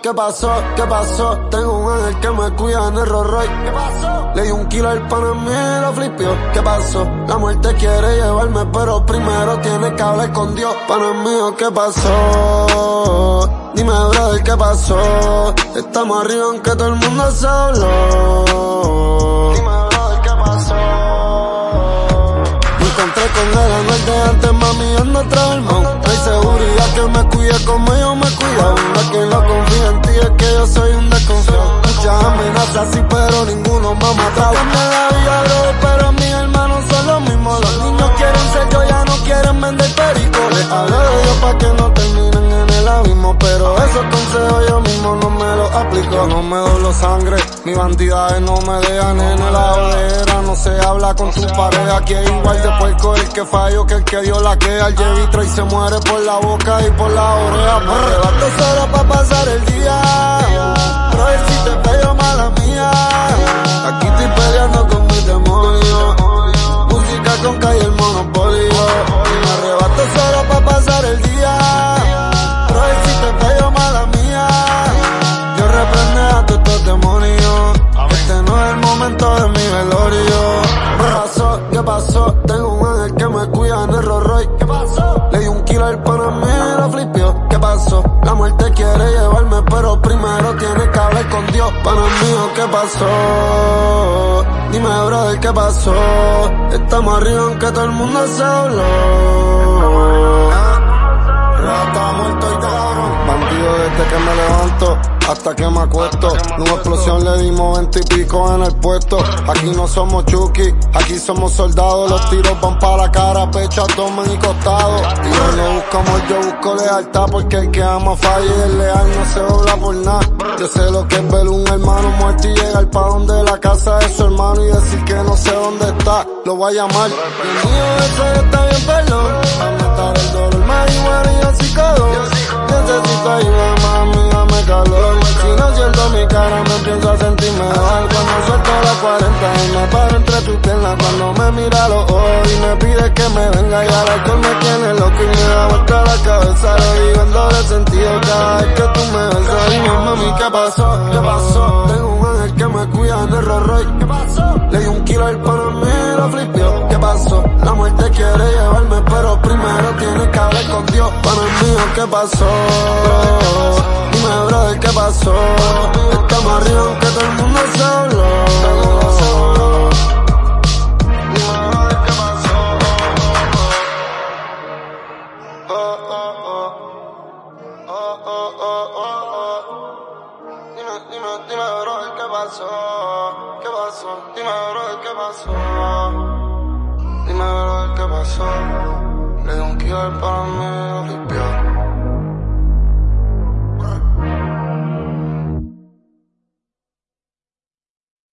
¿Qué pasó? ¿Qué pasó? Tengo un ángel que me cuida en el Rolls Royce. ¿Qué pasó? Le di un kilo al pana mío y lo flipió. ¿Qué pasó? La muerte quiere llevarme, pero primero tiene que hablar con Dios. Pana mío, ¿qué pasó? Dime, brother, ¿qué pasó? Estamos arriba aunque todo el mundo se habló. Dime, brother, ¿qué pasó? Me encontré con él a el de antes, mami, ando atrás del mount. No hay seguridad que me cuide como yo me cuido. Una que no confía en ti es que yo soy un desconfiado. Muchas amenazas sí, pero ninguno me ha matado. Cambia la vida, bro, pero mis hermanos son los mismos. Los niños quieren ser yo, ya no quieren vender perico. Les hablo de Dios pa' que no terminen en el abismo, pero esos consejos yo mismo no me los aplico. Yo no me doblo sangre, mis bandidades no me dejan en la hoguera. No se habla con tu pareja, que es igual de puerco el que falló que el que dio la queda. El Jevitro y se muere por la boca y por la oreja. Me arrebato solo pa' pasar el día, pero es si te pego mala mía. Aquí estoy peleando con mis demonios, música con Calle el Monopolio. Me arrebato solo pa' pasar el día, pero es si te pego mala mía. Yo reprende a todos estos demonios, este no es el momento de mi velorio. ¿Qué pasó? ¿Qué pasó? Tengo un ángel que me cuida en el Rolls Royce. ¿Qué pasó? Le di un kilo al pana mío y lo flipió. ¿Qué pasó? La muerte quiere llevarme, pero primero tiene que hablar con Dios. Pana mío, ¿qué pasó? Dime, brother, ¿qué pasó? Estamos arriba aunque todo el mundo se habló. Rata muerto y cabrón, bandido desde que me levanto hasta que me acuesto. Una explosión le dimos 20 y pico en el puesto. Aquí no somos Chucky, aquí somos soldados. Los tiros van para la cara, pecho, abdomen y costado. Y yo no busco amor, yo busco lealtad, porque el que ama falla y el leal no se dobla por nada. Yo sé lo que es ver un hermano muerto y llegar pa' donde la casa de su hermano y decir que no sé dónde está. Lo voy a llamar. El mío eso ya está bien, perdón. A matar el dolor, marihuana y hocicado. Necesito ayuda, mami, dame calor. Si no siento mi cara me empiezo a sentir mejor. Cuando suelto la 40 y me paro entre tus piernas. Cuando me mira a los ojos y me pide que me venga, y al alcohol me tiene loco y me da vuelta la cabeza. Lo digo en doble sentido cada vez que tú me besas. Dime, mami, ¿qué pasó? ¿Qué pasó? Tengo un ángel que me cuida en el Rolls Royce. ¿Qué pasó? Le di un kilo al pana mío y lo flipió. ¿Qué pasó? La muerte quiere llevarme, pero primero tiene que hablar con Dios. Pana mío, ¿qué pasó? Dime, brother, ¿qué pasó? Estamos arriba aunque todo el mundo se habló. Dime, brother, ¿qué pasó? Dime, brother, ¿qué pasó? ¿Qué pasó? Dime, brother, ¿qué pasó? Dime, brother, ¿qué pasó? Le di un kilo al pana mío y lo limpió.